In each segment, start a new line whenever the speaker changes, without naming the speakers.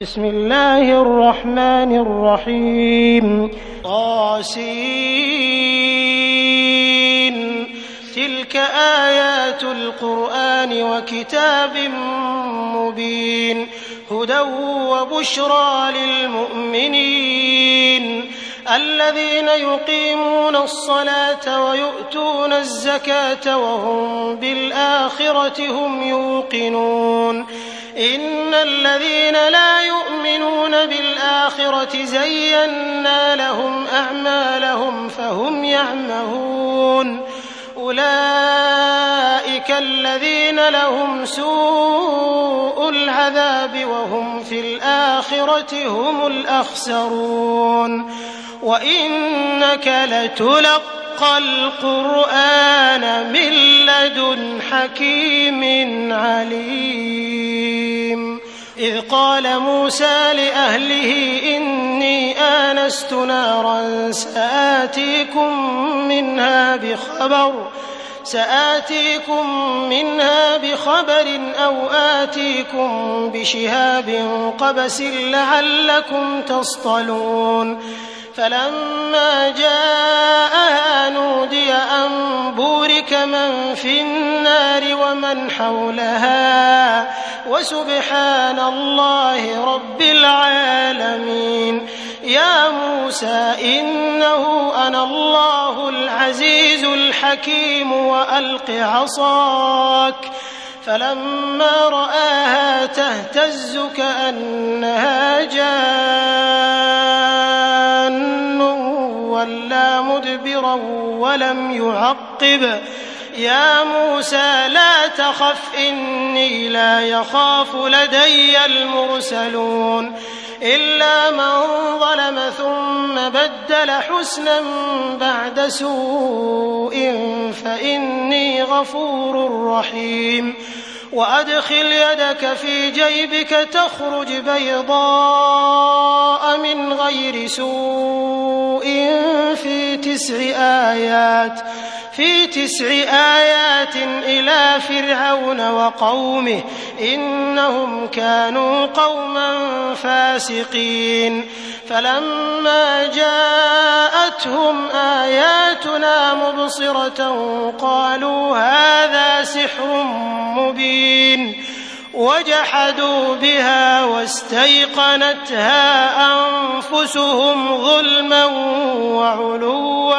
بسم الله الرحمن الرحيم طاسين تلك آيات القرآن وكتاب مبين هدى وبشرى للمؤمنين الذين يقيمون الصلاة ويؤتون الزكاة وهم بالآخرة هم يوقنون إن الذين لا يؤمنون بالآخرة زينا لهم أعمالهم فهم يعمهون أولئك الذين لهم سوء العذاب وهم في الآخرة هم الأخسرون وإنك لتلقى القرآن من لدن حكيم عليم إذ قال موسى لأهله إني آنست نارا سآتيكم منها بخبر أو آتيكم بشهاب قبس لعلكم تصطلون فلما جاءها نودي أن بورك من في النار ومن حولها وسبحان الله رب العالمين يا موسى إنه أنا الله العزيز الحكيم وألق عصاك فلما رآها تهتز كأنها جان ولا مدبرا ولم يعقب يا موسى لا تخف إني لا يخاف لدي المرسلون إلا من ظلم ثم بدل حسنا بعد سوء فإني غفور رحيم وأدخل يدك في جيبك تخرج بيضاء من غير سوء في 9 آيات إلى فرعون وقومه إنهم كانوا قوما فاسقين فلما جاءتهم آياتنا مبصرة قالوا هذا سحر مبين وجحدوا بها واستيقنتها أنفسهم ظلما وعلوا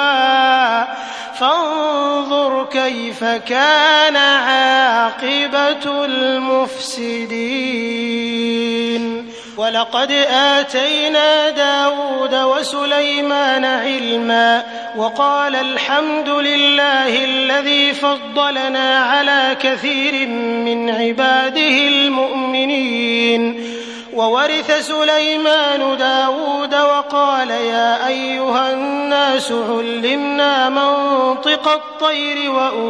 فانظر كيف كان عاقبة المفسدين ولقد آتينا داود وسليمان علما وقال الحمد لله الذي فضلنا على كثير من عباده المؤمنين وورث سليمان داود وقال يا أيها الناس علمنا منطق الطير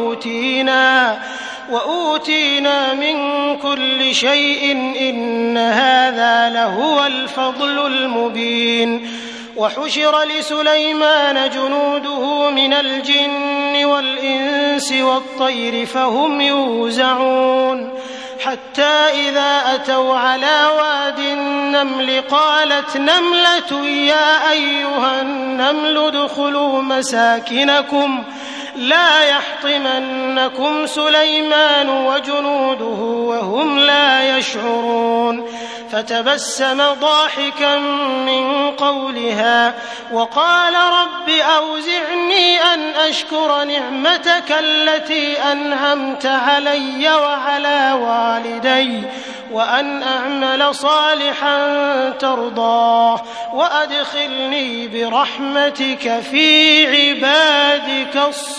وأوتينا من كل شيء إن هذا لهو الفضل المبين وحشر لسليمان جنوده من الجن والإنس والطير فهم يوزعون حتى إذا أتوا على واد النمل قالت نملة يا أيها النمل ادخلوا مساكنكم لا يحطمنكم سليمان وجنوده وهم لا يشعرون فتبسم ضاحكا من قولها وقال رب أوزعني أن أشكر نعمتك التي أنعمت علي وعلى والدي وأن أعمل صالحا ترضاه وأدخلني برحمتك في عبادك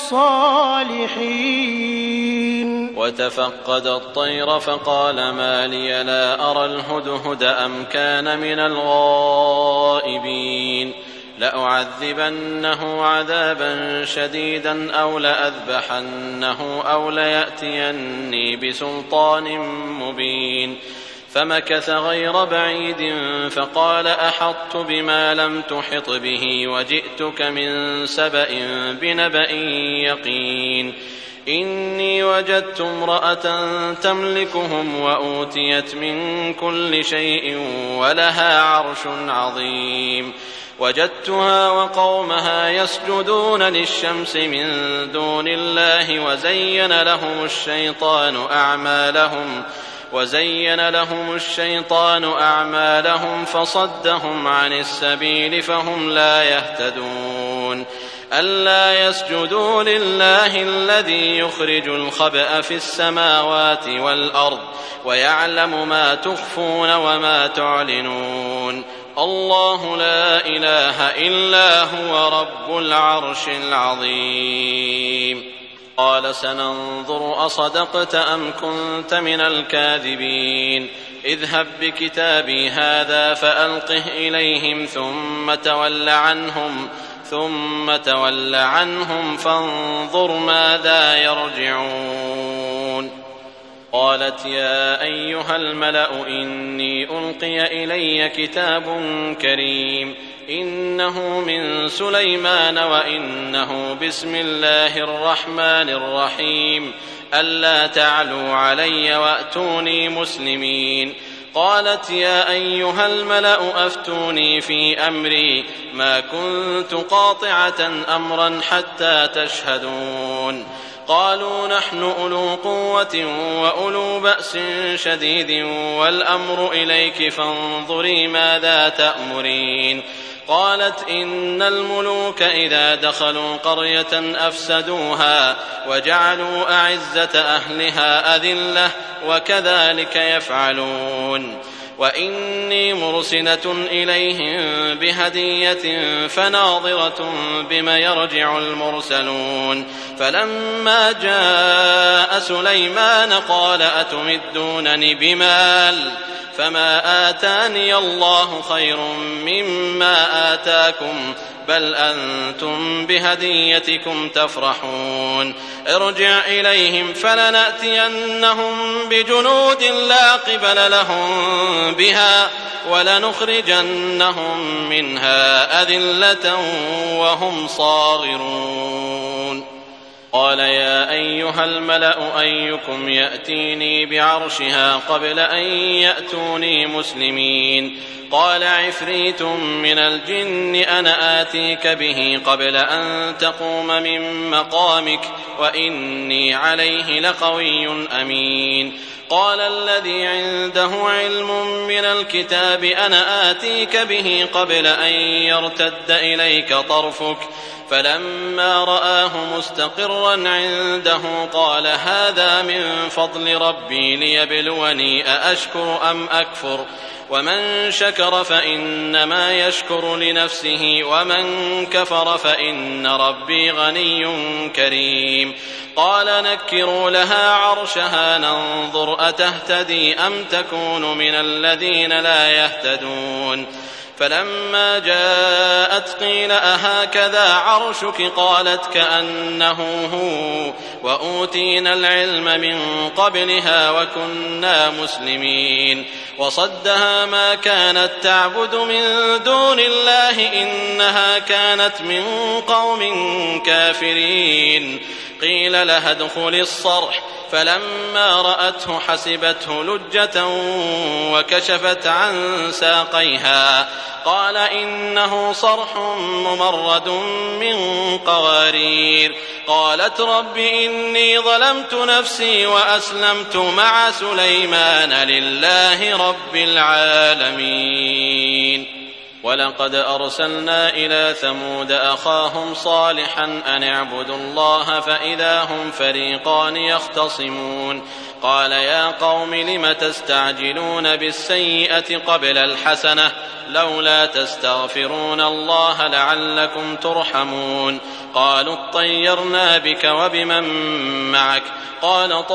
الصالحين
وتفقد الطير فقال ما لي لا أرى الهدهد أم كان من الغائبين لأعذبنه عذابا شديدا أو لأذبحنه أو ليأتيني بسلطان مبين فمكث غير بعيد فقال أحطت بما لم تحط به وجئتك من سبأ بنبأ يقين إني وجدت امرأة تملكهم وأوتيت من كل شيء ولها عرش عظيم وجدتها وقومها يسجدون للشمس من دون الله وزين لهم الشيطان أعمالهم فصدهم عن السبيل فهم لا يهتدون ألا يسجدوا لله الذي يخرج الخبأ في السماوات والأرض ويعلم ما تخفون وما تعلنون الله لا إله إلا هو رب العرش العظيم قال سننظر أصدقت أم كنت من الكاذبين اذهب بكتابي هذا فألقه إليهم ثم تول عنهم فانظر ماذا يرجعون قالت يا أيها الملأ إني ألقي إلي كتاب كريم إنه من سليمان وإنه بسم الله الرحمن الرحيم ألا تعلوا علي وأتوني مسلمين قالت يا أيها الملأ أفتوني في أمري ما كنت قاطعة أمرا حتى تشهدون قالوا نحن أولو قوة وأولو بأس شديد والأمر إليك فانظري ماذا تأمرين قالت إن الملوك إذا دخلوا قرية أفسدوها وجعلوا أعزة أهلها أذلة وكذلك يفعلون وإني مرسلة إليهم بهدية فناظرة بما يرجع المرسلون فلما جاء سليمان قال أتمدونني بمال فما آتاني الله خير مما آتاكم بل أنتم بهديتكم تفرحون ارجع إليهم فلنأتينهم بجنود لا قبل لهم بها ولنخرجنهم منها أذلة وهم صاغرون قال يا أيها الملأ أيكم يأتيني بعرشها قبل أن يأتوني مسلمين قال عفريت من الجن أنا آتيك به قبل أن تقوم من مقامك وإني عليه لقوي أمين قال الذي عنده علم من الكتاب أنا آتيك به قبل أن يرتد إليك طرفك فلما رآه مستقرا عنده قال هذا من فضل ربي ليبلوني أأشكر أم أكفر ومن شكر فإنما يشكر لنفسه ومن كفر فإن ربي غني كريم قال نكروا لها عرشها ننظر أتهتدي أم تكون من الذين لا يهتدون فلما جاءت قيل أهكذا عرشك قالت كأنه هو وأوتينا العلم من قبلها وكنا مسلمين وصدها ما كانت تعبد من دون الله إنها كانت من قوم كافرين قيل لها ادخل الصرح فلما رأته حسبته لجة وكشفت عن ساقيها قال إنه صرح ممرد من قوارير قالت رب إني ظلمت نفسي وأسلمت مع سليمان لله رب العالمين ولقد أرسلنا إلى ثمود أخاهم صالحا أن اعبدوا الله فإذا هم فريقان يختصمون قال يا قوم لم تستعجلون بالسيئة قبل الحسنة لولا تستغفرون الله لعلكم ترحمون قالوا اطيرنا بك وبمن معك قال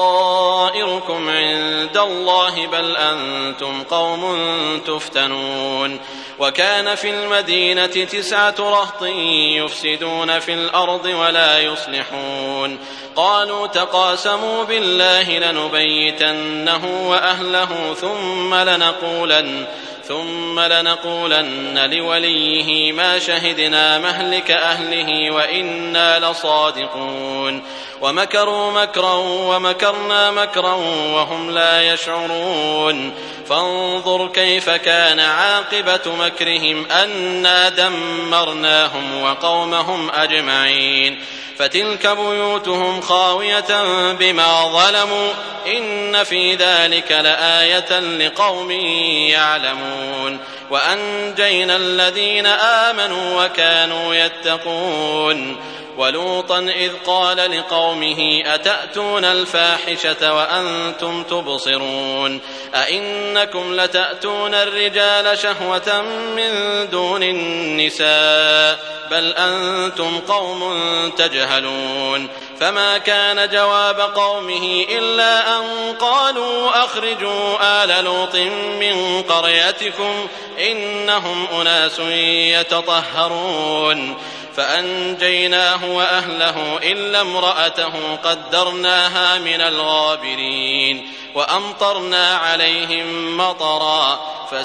طائركم عند الله بل أنتم قوم تفتنون وكان في المدينة 9 رهط يفسدون في الأرض ولا يصلحون قالوا تقاسموا بالله لنبيتنه وأهله ثم لنقولن لوليه ما شهدنا مهلك أهله وإنا لصادقون ومكروا مكرا ومكرنا مكرا وهم لا يشعرون فانظر كيف كان عاقبة مكرهم أنا دمرناهم وقومهم أجمعين فتلك بيوتهم خاوية بما ظلموا إن في ذلك لآية لقوم يعلمون وأنجينا الذين آمنوا وكانوا يتقون ولوطا إذ قال لقومه أتأتون الفاحشة وأنتم تبصرون أئنكم لتأتون الرجال شهوة من دون النساء بل أنتم قوم تجهلون فما كان جواب قومه إلا أن قالوا أخرجوا آل لوط من قريتكم إنهم أناس يتطهرون فأنجيناه وأهله إلا امرأته قدرناها من الغابرين وأمطرنا عليهم مطرا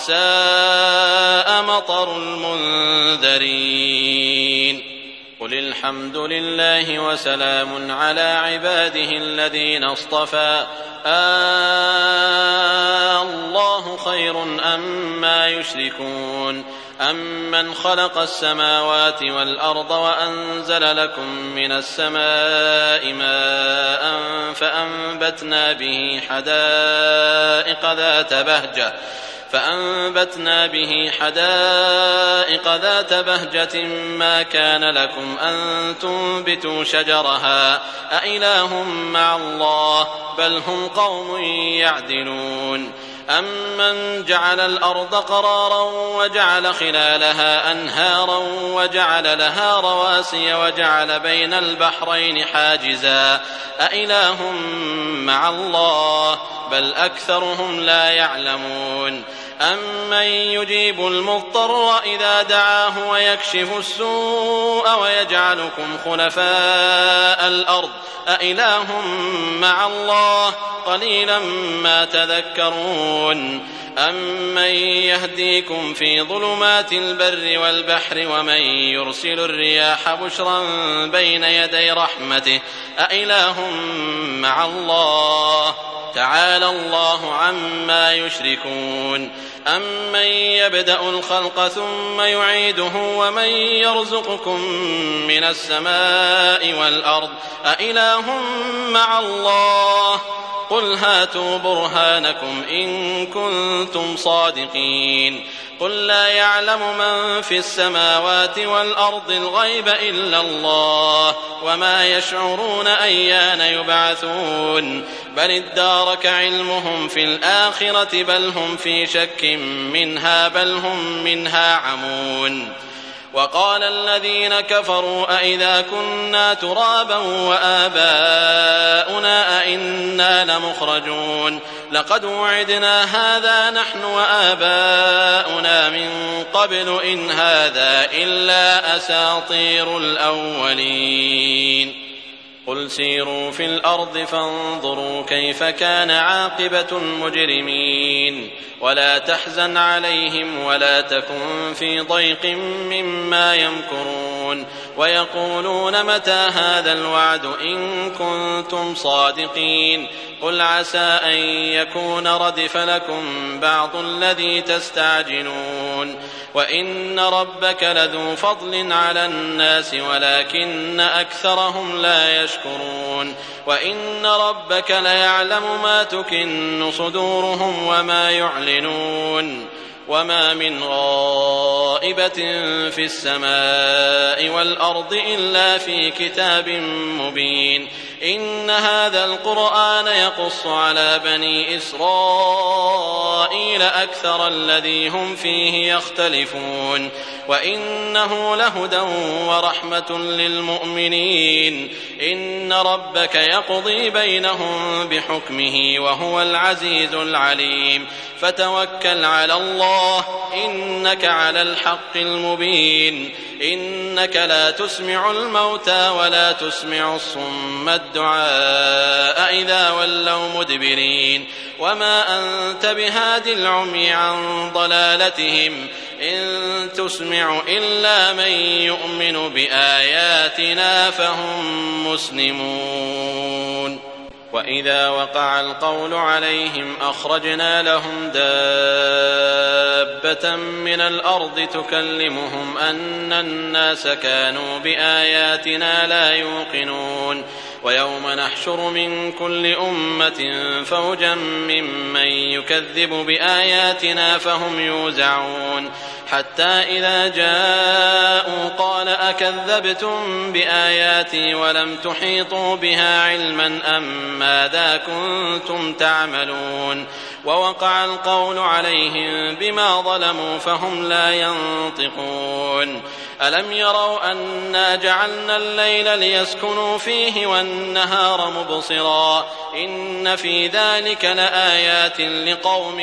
فساء مطر المنذرين قل الحمد لله وسلام على عباده الذين اصطفى الله خير أما يشركون أمن خلق السماوات والأرض وأنزل لكم من السماء ماء فأنبتنا به حدائق ذات بهجة ما كان لكم أن تنبتوا شجرها أإله مع الله بل هم قوم يعدلون أمن جعل الأرض قرارا وجعل خلالها أنهارا وجعل لها رواسي وجعل بين البحرين حاجزا أإله مع الله بل أكثرهم لا يعلمون أمن يجيب المضطر إذا دعاه ويكشف السوء ويجعلكم خلفاء الأرض أإله مع الله قليلا ما تذكرون أمن يهديكم في ظلمات البر والبحر ومن يرسل الرياح بشرا بين يدي رحمته أإله مع الله تعالى الله عما يشركون أمن يبدأ الخلق ثم يعيده ومن يرزقكم من السماء والأرض أإله مع الله قل هاتوا برهانكم إن كنتم صادقين قل لا يعلم من في السماوات والأرض الغيب إلا الله وما يشعرون أيان يبعثون بل ادارك علمهم في الآخرة بل هم في شك منها بل هم منها عمون وقال الذين كفروا أئذا كنا ترابا وآباؤنا أئنا لمخرجون لقد وعدنا هذا نحن وآباؤنا من قبل إن هذا إلا أساطير الأولين قل سيروا في الأرض فانظروا كيف كان عاقبة المجرمين ولا تحزن عليهم ولا تكن في ضيق مما يمكرون ويقولون متى هذا الوعد إن كنتم صادقين قل عسى أن يكون ردف لكم بعض الذي تستعجلون وإن ربك لذو فضل على الناس ولكن أكثرهم لا يشكرون وإن ربك ليعلم ما تكن صدورهم وما يعلنون وما من غائبة في السماء والأرض إلا في كتاب مبين إن هذا القرآن يقص على بني إسرائيل أكثر الذي هم فيه يختلفون وإنه لهدى ورحمة للمؤمنين إن ربك يقضي بينهم بحكمه وهو العزيز العليم فتوكل على الله إنك على الحق المبين إنك لا تسمع الموتى ولا تسمع الصم الدعاء إذا ولوا مدبرين وما أنت بهاد العمي عن ضلالتهم إن تسمع إلا من يؤمن بآياتنا فهم مسلمون وإذا وقع القول عليهم أخرجنا لهم دابة من الأرض تكلمهم أن الناس كانوا بآياتنا لا يوقنون ويوم نحشر من كل أمة فوجا ممن يكذب بآياتنا فهم يوزعون حتى إذا جاءوا قال أكذبتم بآياتي ولم تحيطوا بها علما أم ماذا كنتم تعملون ووقع القول عليهم بما ظلموا فهم لا ينطقون ألم يروا أنا جعلنا الليل ليسكنوا فيه والنهار مبصرا إن في ذلك لآيات لقوم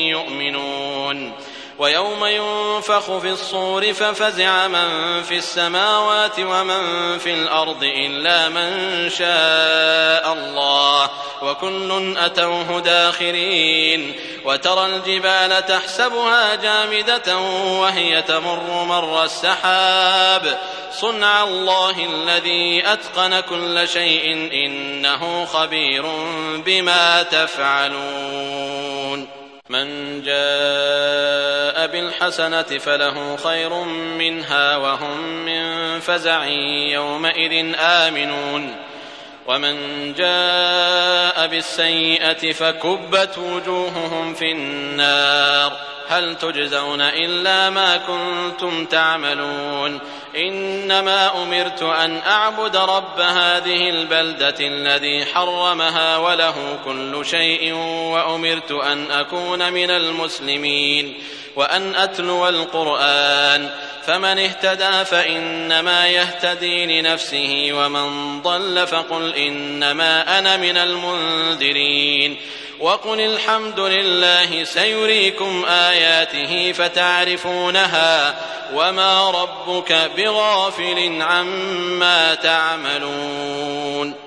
يؤمنون ويوم ينفخ في الصور ففزع من في السماوات ومن في الأرض إلا من شاء الله وكل أتوه داخرين وترى الجبال تحسبها جامدة وهي تمر مر السحاب صنع الله الذي أتقن كل شيء إنه خبير بما تفعلون من جاء بالحسنة فله خير منها وهم من فزع يومئذ آمنون ومن جاء بالسيئة فكبت وجوههم في النار هل تجزون إلا ما كنتم تعملون إنما أمرت أن أعبد رب هذه البلدة الذي حرمها وله كل شيء وأمرت أن أكون من المسلمين وأن أتلو القرآن فمن اهتدى فإنما يهتدي لنفسه ومن ضل فقل إنما أنا من المنذرين وقل الحمد لله سيريكم آياته فتعرفونها وما ربك بغافل عما تعملون